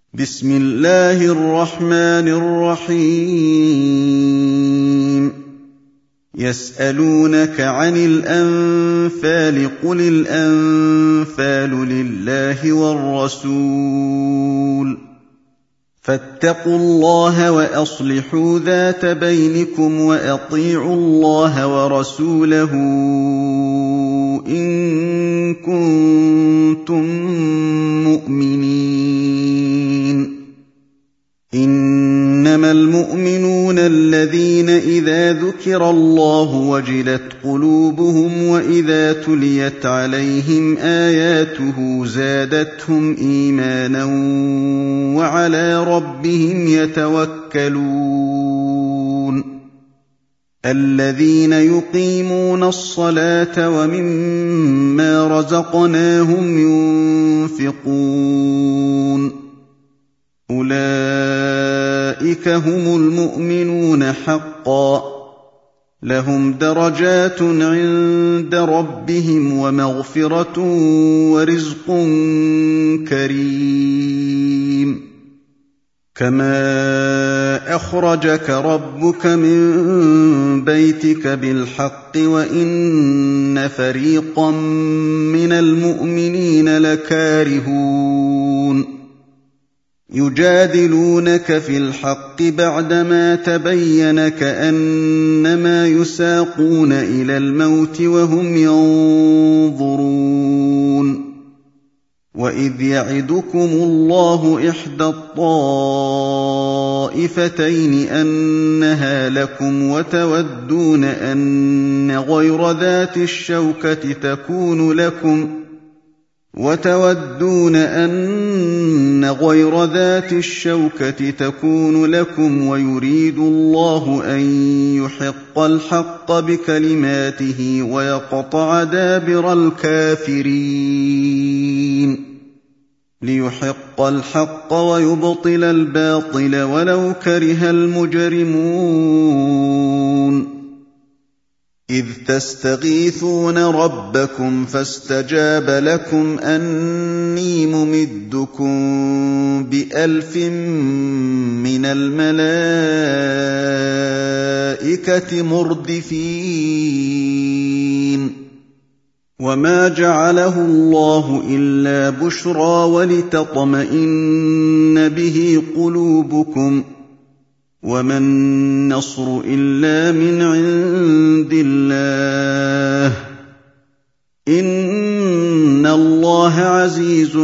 بسم الله الرحمن الرحيم يسألونك عن الأنفال قل الأنفال لله والرسول فاتقوا الله وأصلحوا ذات بينكم وأطيعوا الله ورسوله إن كنتم مؤمنين إنما المؤمنون الذين إذا ذكر الله وجلت قلوبهم وإذا تليت عليهم آياته زادتهم إيمانا وعلى ربهم يتوكلون الذين يقيمون الصلاة ومما رزقناهم ينفقون أولئك هم المؤمنون حقا لهم درجات عند ربهم ومغفرة ورزق كريم كما أخرجك ربك من بيتك بالحق وإن فريقا من المؤمنين لكارهون يجادلونك في الحق بعدما تبين كأنما يساقون إلى الموت وهم ينظرون وإذ يعدكم الله إحدى الطائفتين أنها لكم وتودون أن غير ذات الشوكة تكون لكم ويريد الله أن يحق الحق بكلماته ويقطع دابر الكافرين ليحق الحق ويبطل الباطل ولو كره المجرمون إذ تستغيثون ربكم فاستجاب لكم أني ممدكم ب1000 من الملائكة مردفين وما جعله الله إلا بشرى ولتطمئن به قلوبكم وما النصر إلا من عند الله إن الله عزيز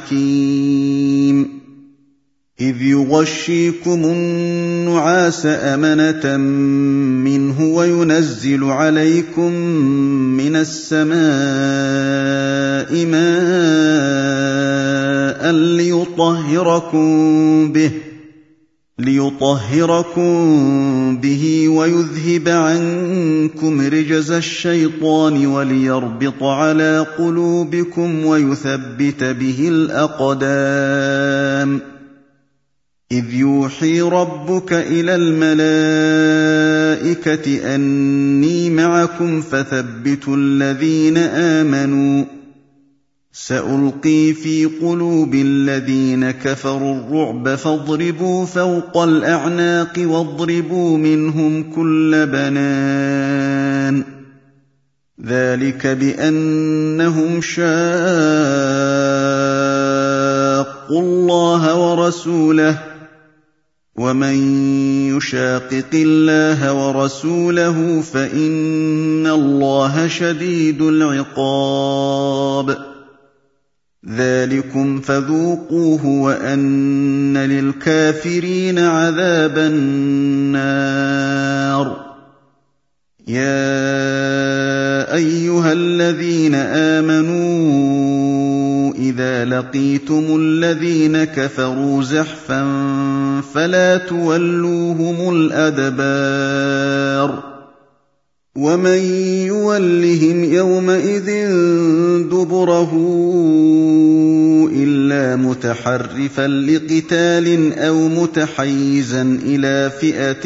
حكيم إذ يغشيكم النعاس أمنة منه وينزل عليكم من السماء ماء ليطهركم به ويذهب عنكم رجز الشيطان وليربط على قلوبكم ويثبت به الأقدام إذ يوحي ربك إلى الملائكة أني معكم فثبتوا الذين آمنوا سألقي في قلوب الذين كفروا الرعب فاضربوا فوق الأعناق واضربوا منهم كل بنان ذلك بأنهم شاقوا الله ورسوله ومن يشاقق الله ورسوله فإن الله شديد العقاب ذلكم فذوقوه وأن للكافرين عذاب النار يا أيها الذين آمنوا إذا لقيتم الذين كفروا زحفا فلا تولوهم الأدبار ومن يولهم يومئذ دبره إلا متحرفا لقتال أو متحيزا إلى فئة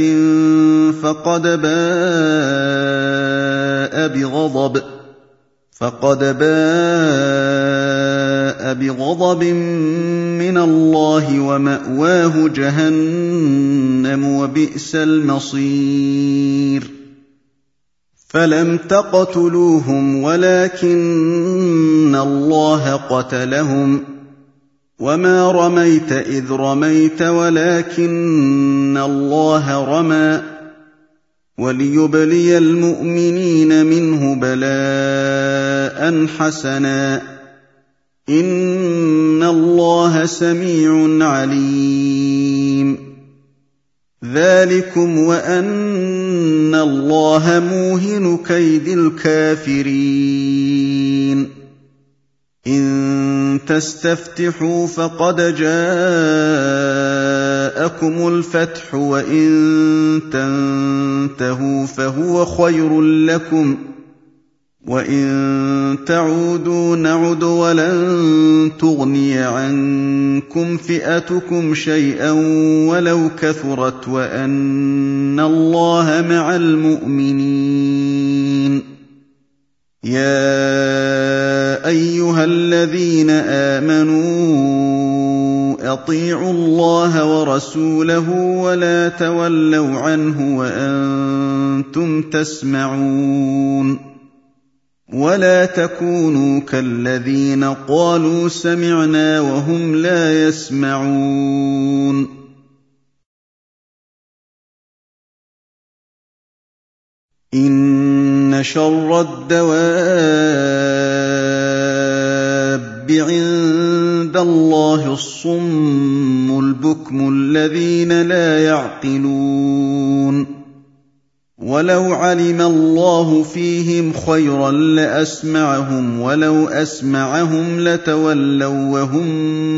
فقد باء فباء بغضب من الله ومأواه جهنم وبئس المصير فلم تقتلوهم ولكن الله قتلهم وما رميت إذ رميت ولكن الله رمى وليبلي المؤمنين منه بلاء حسنا إن الله سميع عليم ذلكم وأن الله موهن كيد الكافرين إن تستفتحوا فقد جاءكم الفتح وإن تنتهوا فهو خير لكم وإن تعودوا نعد ولن تغني عنكم فئتكم شيئا ولو كثرت وأن الله مع المؤمنين يا أيها الذين آمنوا أطيعوا الله ورسوله ولا تولوا عنه وأنتم تسمعون ولا تكونوا كالذين قالوا سمعنا وهم لا يسمعون إن شر الدواب عند الله الصم البكم الذين لا يعقلون ولو علم الله فيهم خيرا لأسمعهم ولو أسمعهم لتولوا وهم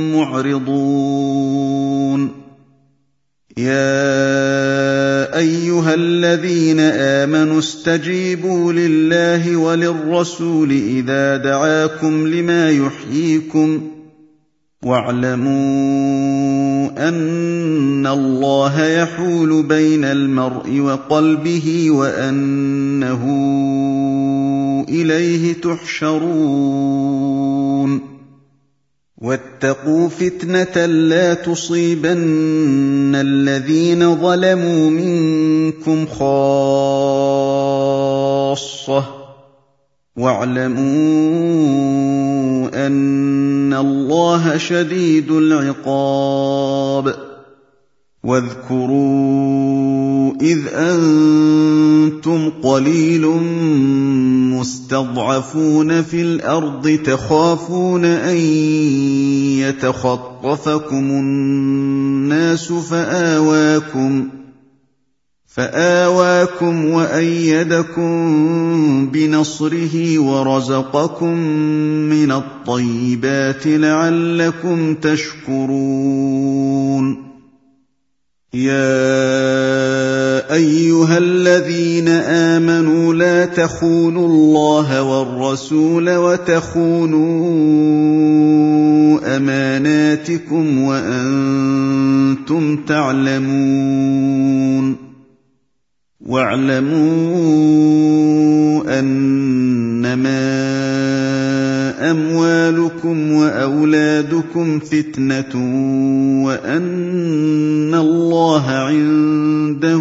معرضون يا أيها الذين آمنوا استجيبوا لله وللرسول إذا دعاكم لما يحييكم واعلموا أن الله يحول بين المرء وقلبه وأنه إليه تحشرون واتقوا فتنة لا تصيبن الذين ظلموا منكم خاصة واعلموا أن الله شديد العقاب واذكروا إذ أنتم قليل مستضعفون في الأرض تخافون أن يتخطفكم الناس فآواكم وأيدكم بنصره ورزقكم من الطيبات لعلكم تشكرون يا أيها الذين آمنوا لا تخونوا الله والرسول وتخونوا أماناتكم وأنتم تعلمون واعلموا أنما أموالكم وأولادكم فتنة وأن الله عنده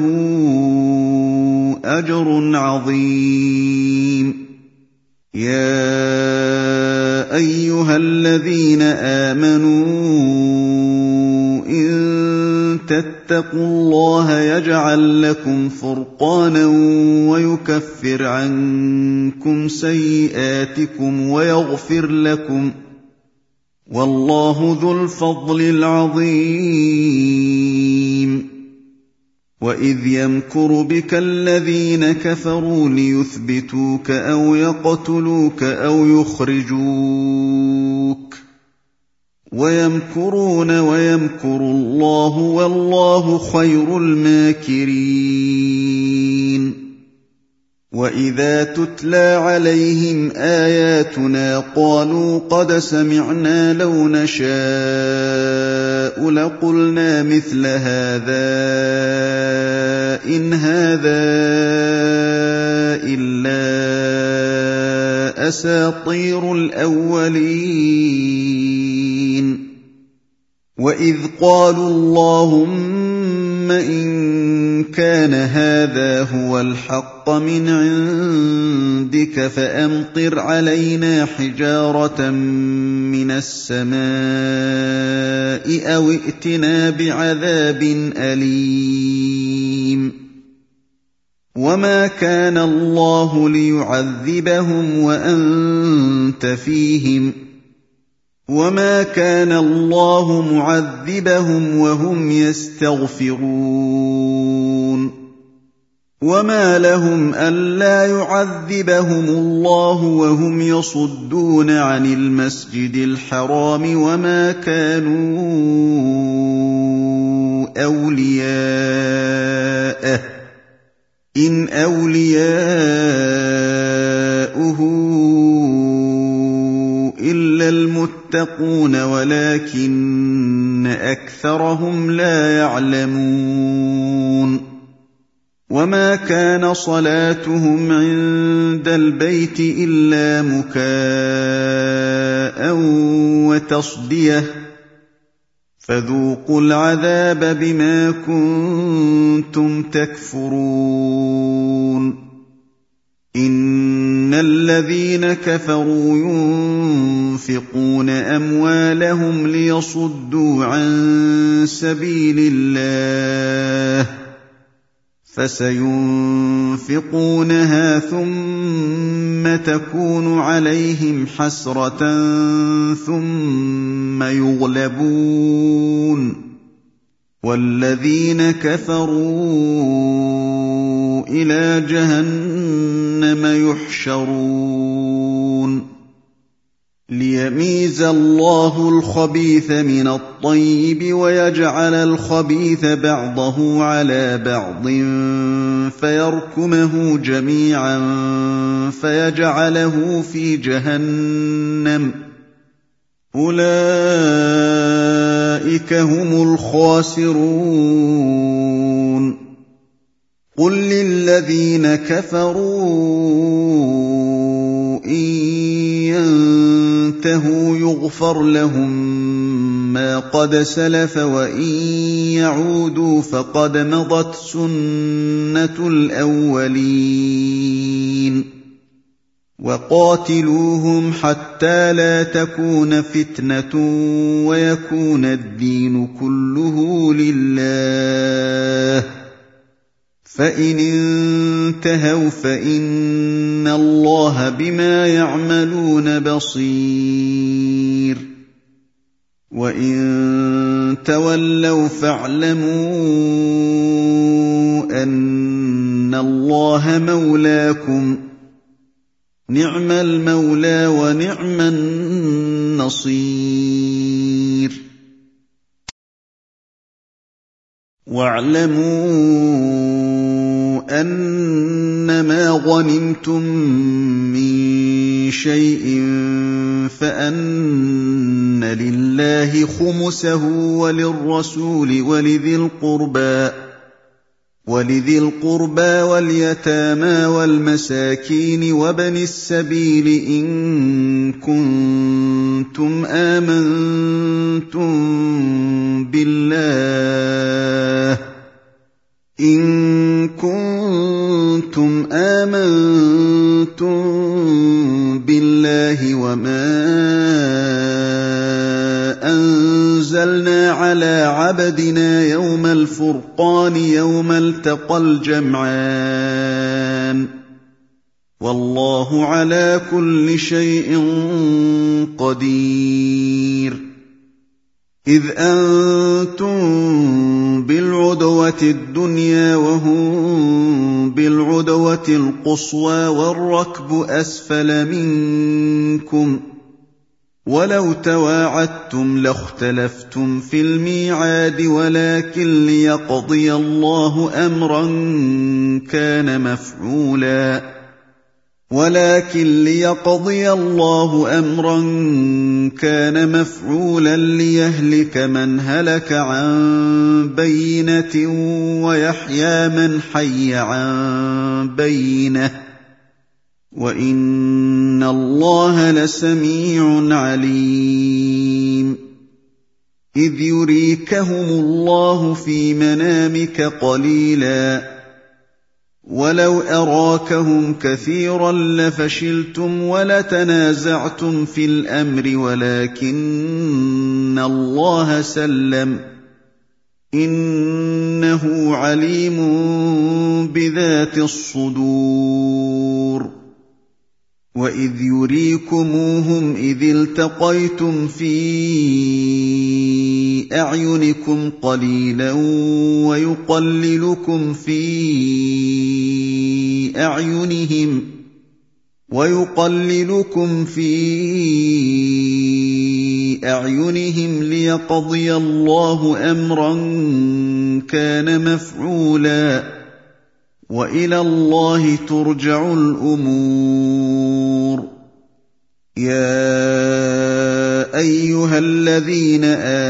أجر عظيم يا أيها الذين آمنوا إن تتقوا الله يجعل لكم فرقانا ويكفر عنكم سيئاتكم ويغفر لكم والله ذو الفضل العظيم وإذ يمكر بك الذين كفروا ليثبتوك أو يقتلوك أو يخرجوك ويمكرون ويمكر الله والله خير الماكرين وإذا تتلى عليهم آياتنا قالوا قد سمعنا لو نشاء لقلنا مثل هذا إن هذا إلا أساطير الأولين وَإِذْ قَالُوا اللَّهُمَّ إِن كَانَ هَٰذَا هُوَ الْحَقَّ مِنْ عِندِكَ فَأَمْطِرْ عَلَيْنَا حِجَارَةً مِّنَ السَّمَاءِ أَوِ ائْتِنَا بِعَذَابٍ أَلِيمٍ وَمَا كَانَ اللَّهُ لِيُعَذِّبَهُمْ وَأَنتَ فِيهِمْ وَمَا كَانَ اللَّهُ مُعَذِّبَهُمْ وَهُمْ يَسْتَغْفِرُونَ وَمَا لَهُمْ أَلَّا يُعَذِّبَهُمُ اللَّهُ وَهُمْ يَصُدُّونَ عَنِ الْمَسْجِدِ الْحَرَامِ وَمَا كَانُوا أَوْلِيَاءَهُ إِنْ أَوْلِيَاؤُهُ إِلَّا الْمُتَّقُونَ وَلَٰكِنَّ أَكْثَرَهُمْ لَا يَعْلَمُونَ وَمَا كَانَ صَلَاتُهُمْ عِندَ الْبَيْتِ إِلَّا مُكَاءً وَتَصْدِيَةً فَذُوقُوا الْعَذَابَ بِمَا كُنتُمْ تَكْفُرُونَ إِنَّ الَّذِينَ كَفَرُوا يُنفِقُونَ أَمْوَالَهُمْ لِيَصُدُّوا عَن سَبِيلِ اللَّهِ فَسَيُنفِقُونَهَا ثُمَّ تَكُونُ عَلَيْهِمْ حَسْرَةً ثُمَّ يُغْلَبُونَ وَالَّذِينَ كَفَرُوا إِلَىٰ جَهَنَّمَ يُحْشَرُونَ لِيَمِيزَ اللَّهُ الْخَبِيثَ مِنَ الطَّيِّبِ وَيَجْعَلَ الْخَبِيثَ بَعْضَهُ عَلَىٰ بَعْضٍ فَيَرْكُمَهُ جَمِيعًا فَيَجْعَلَهُ فِي جَهَنَّمَ أُولَٰئِكَ هُمُ الْخَاسِرُونَ قُل لِّلَّذِينَ كَفَرُوا إِن يَنتَهُوا يُغْفَرْ لَهُم مَّا قَدْ سَلَفَ وَإِن يَعُودُوا فَقَدْ مَضَتْ سُنَّةُ الْأَوَّلِينَ وَقَاتِلُوهُمْ حَتَّىٰ لَا تَكُونَ فِتْنَةٌ وَيَكُونَ الدِّينُ كُلُّهُ لِلَّهِ فَإِنِ انتَهَوْا فَإِنَّ اللَّهَ بِمَا يَعْمَلُونَ بَصِيرٌ وَإِن تَوَلَّوْا فَاعْلَمُوا أَنَّ اللَّهَ مَوْلَاكُمْ نِعْمَ الْمَوْلَىٰ وَنِعْمَ النَّصِيرُ وَاعْلَمُوا أَنَّمَا غَنِمْتُم مِّن شَيْءٍ فَأَنَّ لِلَّهِ خُمُسَهُ وَلِلرَّسُولِ وَلِذِي الْقُرْبَىٰ وَالْيَتَامَىٰ وَالْمَسَاكِينِ وَابْنِ السَّبِيلِ إِن كُنتُمْ آمَنتُم بِاللَّهِ وَمَا أَنزَلْنَا عَلَىٰ عَبْدِنَا يَوْمَ الْفُرْقَانِ يَوْمَ الْتَقَى الْجَمْعَانِ وَاللَّهُ عَلَىٰ كُلِّ شَيْءٍ قَدِيرٌ إِذْ أَنتُم بِالْعُدْوَةِ الدُّنْيَا وَهُم بِالْعُدْوَةِ الْقُصْوَىٰ وَالرَّكْبُ أَسْفَلَ مِنكُمْ وَلَوْ تَوَاعَدتُّمْ لَاخْتَلَفْتُمْ فِي الْمِيعَادِ وَلَٰكِن لِّيَقْضِيَ اللَّهُ أَمْرًا كَانَ مَفْعُولًا لِّيَهْلِكَ مَنْ هَلَكَ عَن بَيِّنَةٍ وَيَحْيَىٰ مَنْ حَيَّ عَن بَيِّنَةٍ ۗ وَإِنَّ اللَّهَ لَسَمِيعٌ عَلِيمٌ إذ يريكهم الله في منامك قليلا ولو أراكهم كثيرا لفشلتم ولتنازعتم في الأمر ولكن الله سلم إنه عليم بذات الصدور وإذ يريكموهم إذ التقيتم في أعينكم قليلا ويقللكم في أعينهم ليقضي الله أمرا كان مفعولا وإلى الله ترجع الأمور يا أيها الذين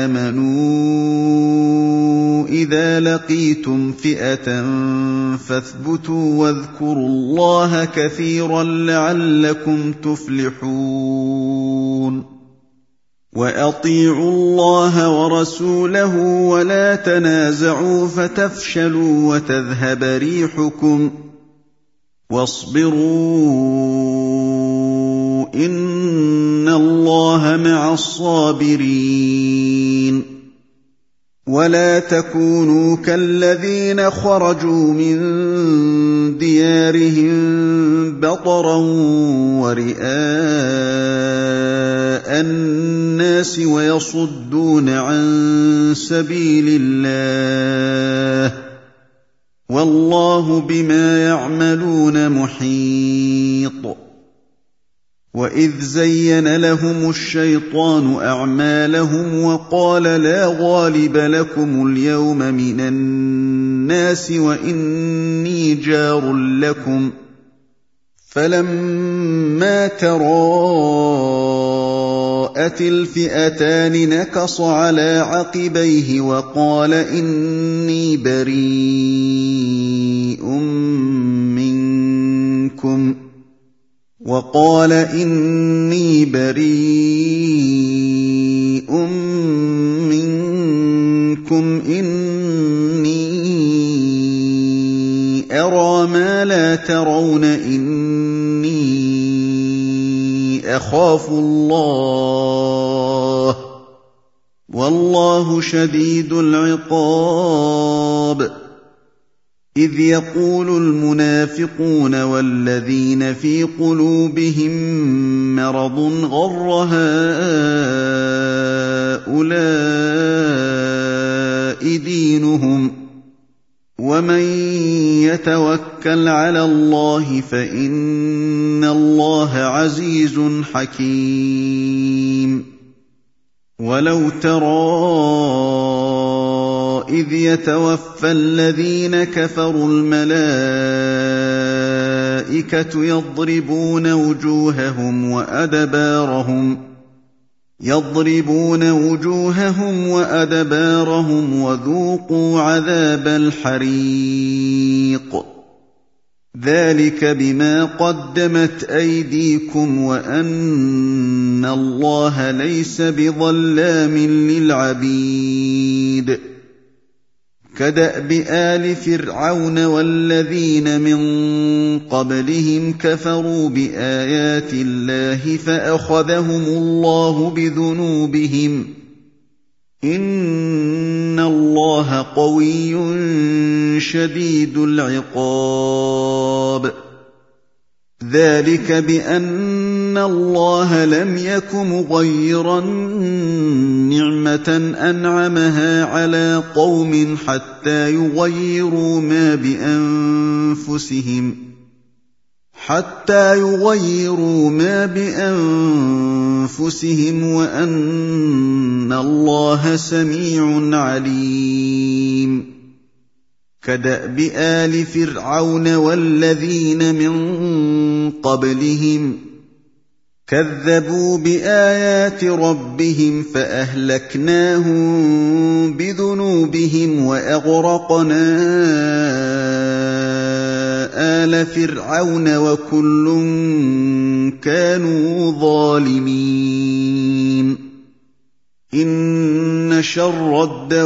آمنوا إذا لقيتم فئة فاثبتوا واذكروا الله كثيرا لعلكم تفلحون وأطيعوا الله ورسوله ولا تنازعوا فتفشلوا وتذهب ريحكم واصبروا إن الله مع الصابرين ولا تكونوا كالذين خرجوا من ديارهم بطرا ورئاء الناس ويصدون عن سبيل الله والله بما يعملون محيط وإذ زين لهم الشيطان أعمالهم وقال لا غالب لكم اليوم من الناس وإني جار لكم فلما تراءت الفئتان نكص على عقبيه وقال إني بريء منكم إني أرى ما لا ترون إني أخاف الله والله شديد العقاب إذ يقول المنافقون والذين في قلوبهم مرض غر هؤلاء دينهم ومن يتوكل على الله فإن الله عزيز حكيم ولو ترى إذ يتوفى الذين كفروا الملائكة يضربون وجوههم وأدبارهم وذوقوا عذاب الحريق ذلك بما قدمت أيديكم وأن الله ليس بظلام للعبيد كدأب آل فرعون والذين من قبلهم كفروا بآيات الله فأخذهم الله بذنوبهم إن الله قوي شديد العقاب ذلك بأن الله لم يك مغيرا نعمة أنعمها على قوم حتى يغيروا ما بأنفسهم وأن الله سميع عليم كدأب آل فرعون والذين من قبلهم كذبوا بآيات ربهم فأهلكناهم بذنوبهم وأغرقنا آل فرعون وكل كانوا ظالمين إِنَّ شَرَّ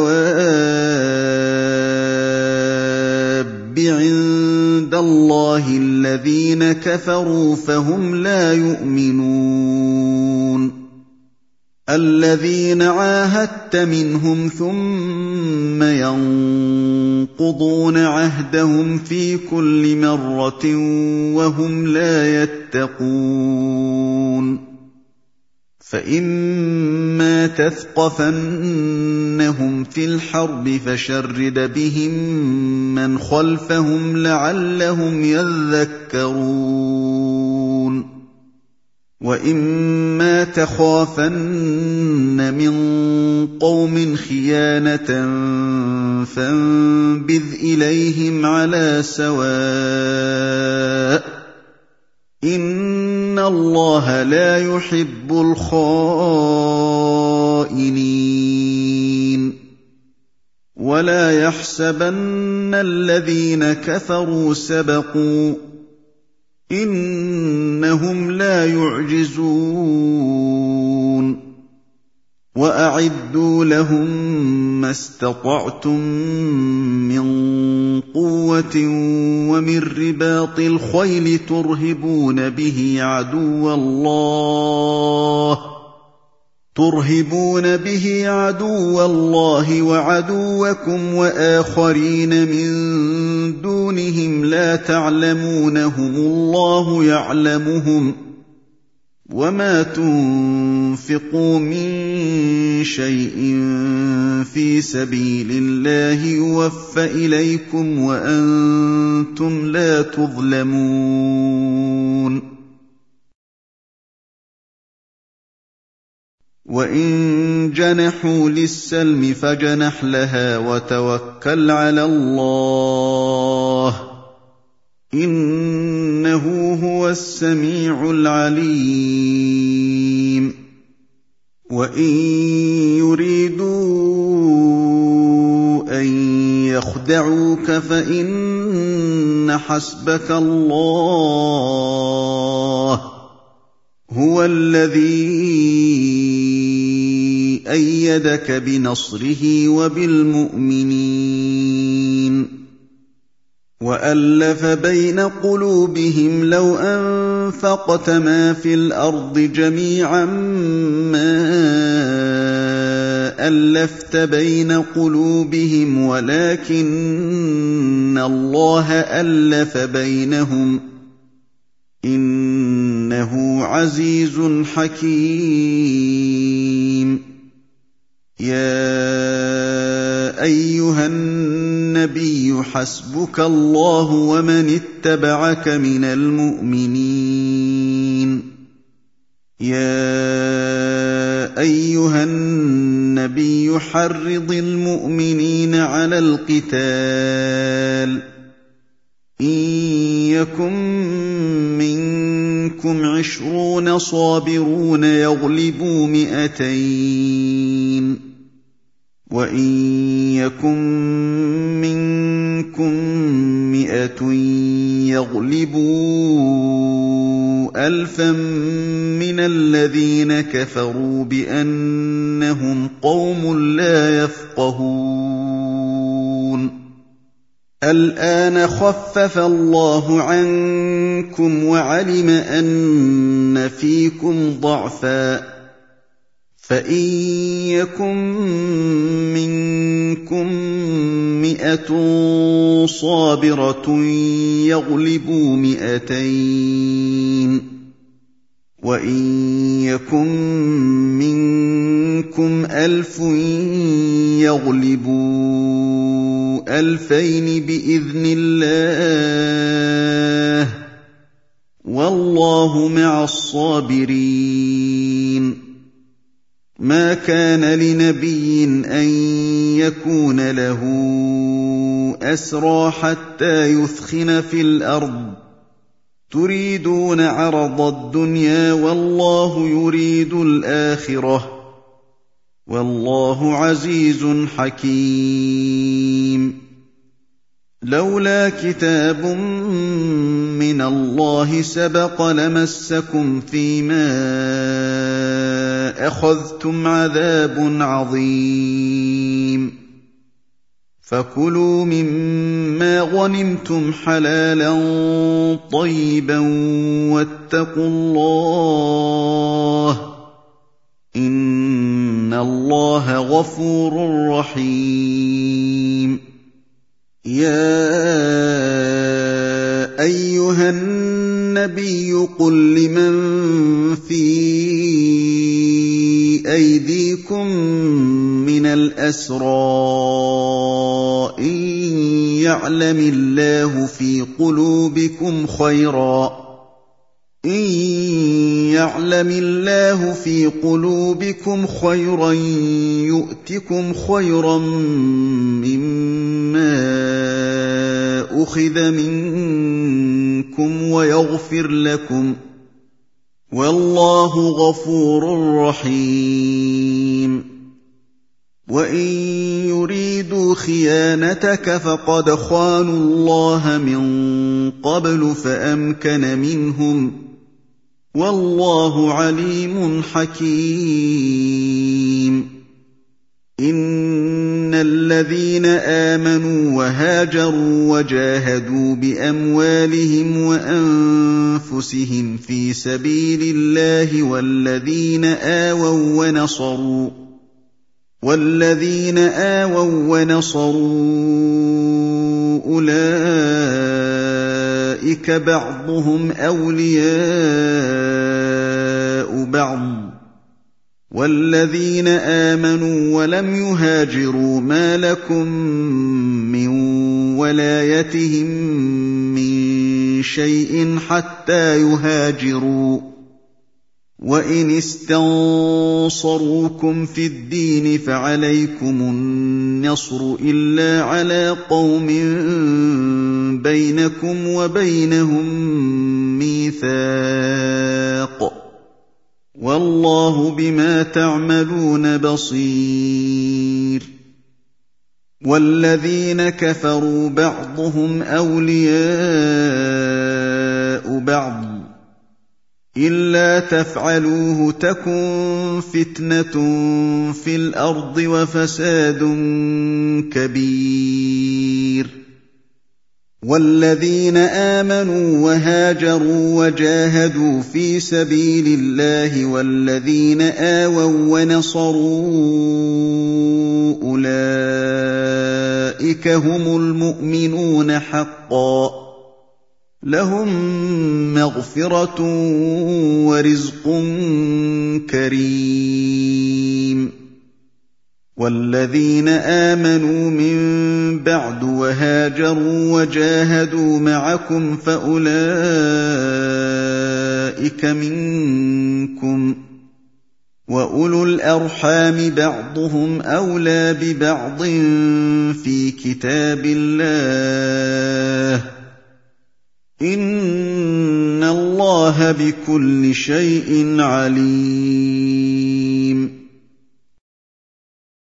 الدَّوَابِّ عِندَ اللَّهِ الَّذِينَ كَفَرُوا فَهُمْ لَا يُؤْمِنُونَ الَّذِينَ عَاهَدتَّ مِنْهُمْ ثُمَّ يَنقُضُونَ عَهْدَهُمْ فِي كُلِّ مَرَّةٍ وَهُمْ لَا يَتَّقُونَ فَإِمَّا تَثْقَفَنَّهُمْ فِي الْحَرْبِ فَشَرِّدْ بِهِم مَّنْ خَلْفَهُمْ لَعَلَّهُمْ يَذَّكَّرُونَ وَإِمَّا تَخَافَنَّ مِن قَوْمٍ خِيَانَةً فَانبِذْ إِلَيْهِمْ عَلَىٰ سَوَاءٍ ۚ إِنَّ اللَّهَ لَا يُحِبُّ الْخَائِنِينَ وَلَا يَحْسَبَنَّ الَّذِينَ كَفَرُوا سَبَقُوا ۚ إِنَّهُمْ لَا يُعْجِزُونَ وَأَعِدُّوا لَهُم مَّا اسْتَطَعْتُم مِّن قُوَّةٍ وَمِن رِّبَاطِ الْخَيْلِ تُرْهِبُونَ بِهِ عَدُوَّ اللَّهِ وَعَدُوَّكُمْ وَآخَرِينَ مِن دُونِهِمْ لَا تَعْلَمُونَهُمُ اللَّهُ يَعْلَمُهُمْ ۚ وَمَا تُنفِقُوا مِن شَيْءٍ فِي سَبِيلِ اللَّهِ يُوَفَّ إِلَيْكُمْ وَأَنتُمْ لَا تُظْلَمُونَ وَإِن جَنَحُوا لِلسَّلْمِ فَاجْنَحْ لَهَا وَتَوَكَّلْ عَلَى اللَّهِ ۚ إِنَّهُ هُوَ السَّمِيعُ الْعَلِيمُ وَإِن يُرِيدُوا أَن يَخْدَعُوكَ فَإِنَّ حَسْبَكَ اللَّهُ ۚ هُوَ الَّذِي أَيَّدَكَ بِنَصْرِهِ وَبِالْمُؤْمِنِينَ وَأَلَّفَ بَيْنَ قُلُوبِهِمْ لَوْ أَنفَقْتَ مَا فِي الْأَرْضِ جَمِيعًا مَّا أَلَّفْتَ بَيْنَ قُلُوبِهِمْ وَلَٰكِنَّ اللَّهَ أَلَّفَ بَيْنَهُمْ ۚ إِنَّهُ عَزِيزٌ حَكِيمٌ يَا أَيُّهَا النَّبِيُّ حَسْبُكَ اللَّهُ وَمَنِ اتَّبَعَكَ مِنَ الْمُؤْمِنِينَ يَا أَيُّهَا النَّبِيُّ حَرِّضِ الْمُؤْمِنِينَ عَلَى الْقِتَالِ ۚ إِن يَكُن مِّنكُمْ 20 صَابِرُونَ يَغْلِبُوا 200 ۚ وَإِن يَكُن مِّنكُم 100 يَغْلِبُوا 1000 مِّنَ الَّذِينَ كَفَرُوا بِأَنَّهُمْ قَوْمٌ لَّا يَفْقَهُونَ الْآنَ خَفَّفَ اللَّهُ عَنكُمْ وَعَلِمَ أَنَّ فِيكُمْ ضَعْفًا ۚ فَإِن يَكُن مِّنكُم 100 صَابِرَةٌ يَغْلِبُوا 200 ۚ وَإِن يَكُن مِّنكُمْ 1000 يَغْلِبُوا 2000 بِإِذْنِ اللَّهِ ۗ وَاللَّهُ مَعَ الصَّابِرِينَ مَا كَانَ لِنَبِيٍّ أَن يَكُونَ لَهُ أَسْرَىٰ حَتَّىٰ يُثْخِنَ فِي الْأَرْضِ ۚ تُرِيدُونَ عَرَضَ الدُّنْيَا وَاللَّهُ يُرِيدُ الْآخِرَةَ ۗ وَاللَّهُ عَزِيزٌ حَكِيمٌ لَّوْلَا كِتَابٌ مِّنَ اللَّهِ سَبَقَ لَمَسَّكُمْ فِيمَا أَخَذْتُمْ عَذَابٌ عَظِيمٌ فَكُلُوا مِمَّا غَنِمْتُمْ حَلَالًا طَيِّبًا وَاتَّقُوا اللَّهَ ۚ إِنَّ اللَّهَ غَفُورٌ رَّحِيمٌ يَا أَيُّهَا النَّبِيُّ قُل لِّمَن فِي أَيْدِيكُم مِّنَ الْأَسْرَىٰ إِن يَعْلَمِ اللَّهُ فِي قُلُوبِكُمْ خَيْرًا يُؤْتِكُمْ خَيْرًا مِّمَّا أُخِذَ مِنكُمْ وَيَغْفِرْ لَكُمْ ۗ وَاللَّهُ غَفُورٌ رَّحِيمٌ وَإِن يُرِيدُوا خِيَانَتَكَ فَقَدْ خَانُوا اللَّهَ مِن قَبْلُ فَأَمْكَنَ مِنْهُمْ ۗ وَاللَّهُ عَلِيمٌ حَكِيمٌ إِنَّ الَّذِينَ آمَنُوا وَهَاجَرُوا وَجَاهَدُوا بِأَمْوَالِهِمْ وَأَنفُسِهِمْ فِي سَبِيلِ اللَّهِ وَالَّذِينَ آوَوا وَّنَصَرُوا أُولَٰئِكَ بَعْضُهُمْ أَوْلِيَاءُ بَعْضٍ ۚ وَالَّذِينَ آمَنُوا وَلَمْ يُهَاجِرُوا مَا لَكُم مِّن وَلَايَتِهِم مِّن شَيْءٍ حَتَّىٰ يُهَاجِرُوا ۚ وَإِنِ اسْتَنصَرُوكُمْ فِي الدِّينِ فَعَلَيْكُمُ النَّصْرُ إِلَّا عَلَىٰ قَوْمٍ بَيْنَكُمْ وَبَيْنَهُم مِّيثَاقٌ ۗ وَاللَّهُ بِمَا تَعْمَلُونَ بَصِيرٌ وَالَّذِينَ كَفَرُوا بَعْضُهُمْ أَوْلِيَاءُ بَعْضٍ ۚ إِلَّا تَفْعَلُوهُ تَكُن فِتْنَةٌ فِي الْأَرْضِ وَفَسَادٌ كَبِيرٌ وَالَّذِينَ آمَنُوا وَهَاجَرُوا وَجَاهَدُوا فِي سَبِيلِ اللَّهِ وَالَّذِينَ آوَوا وَّنَصَرُوا أُولَٰئِكَ هُمُ الْمُؤْمِنُونَ حَقًّا ۚ لَّهُم مَّغْفِرَةٌ وَرِزْقٌ كَرِيمٌ وَالَّذِينَ آمَنُوا مِن بَعْدُ وَهَاجَرُوا وَجَاهَدُوا مَعَكُمْ فَأُولَٰئِكَ مِنكُمْ ۚ وَأُولُو الْأَرْحَامِ بَعْضُهُمْ أَوْلَىٰ بِبَعْضٍ فِي كِتَابِ اللَّهِ ۗ إِنَّ اللَّهَ بِكُلِّ شَيْءٍ عَلِيمٌ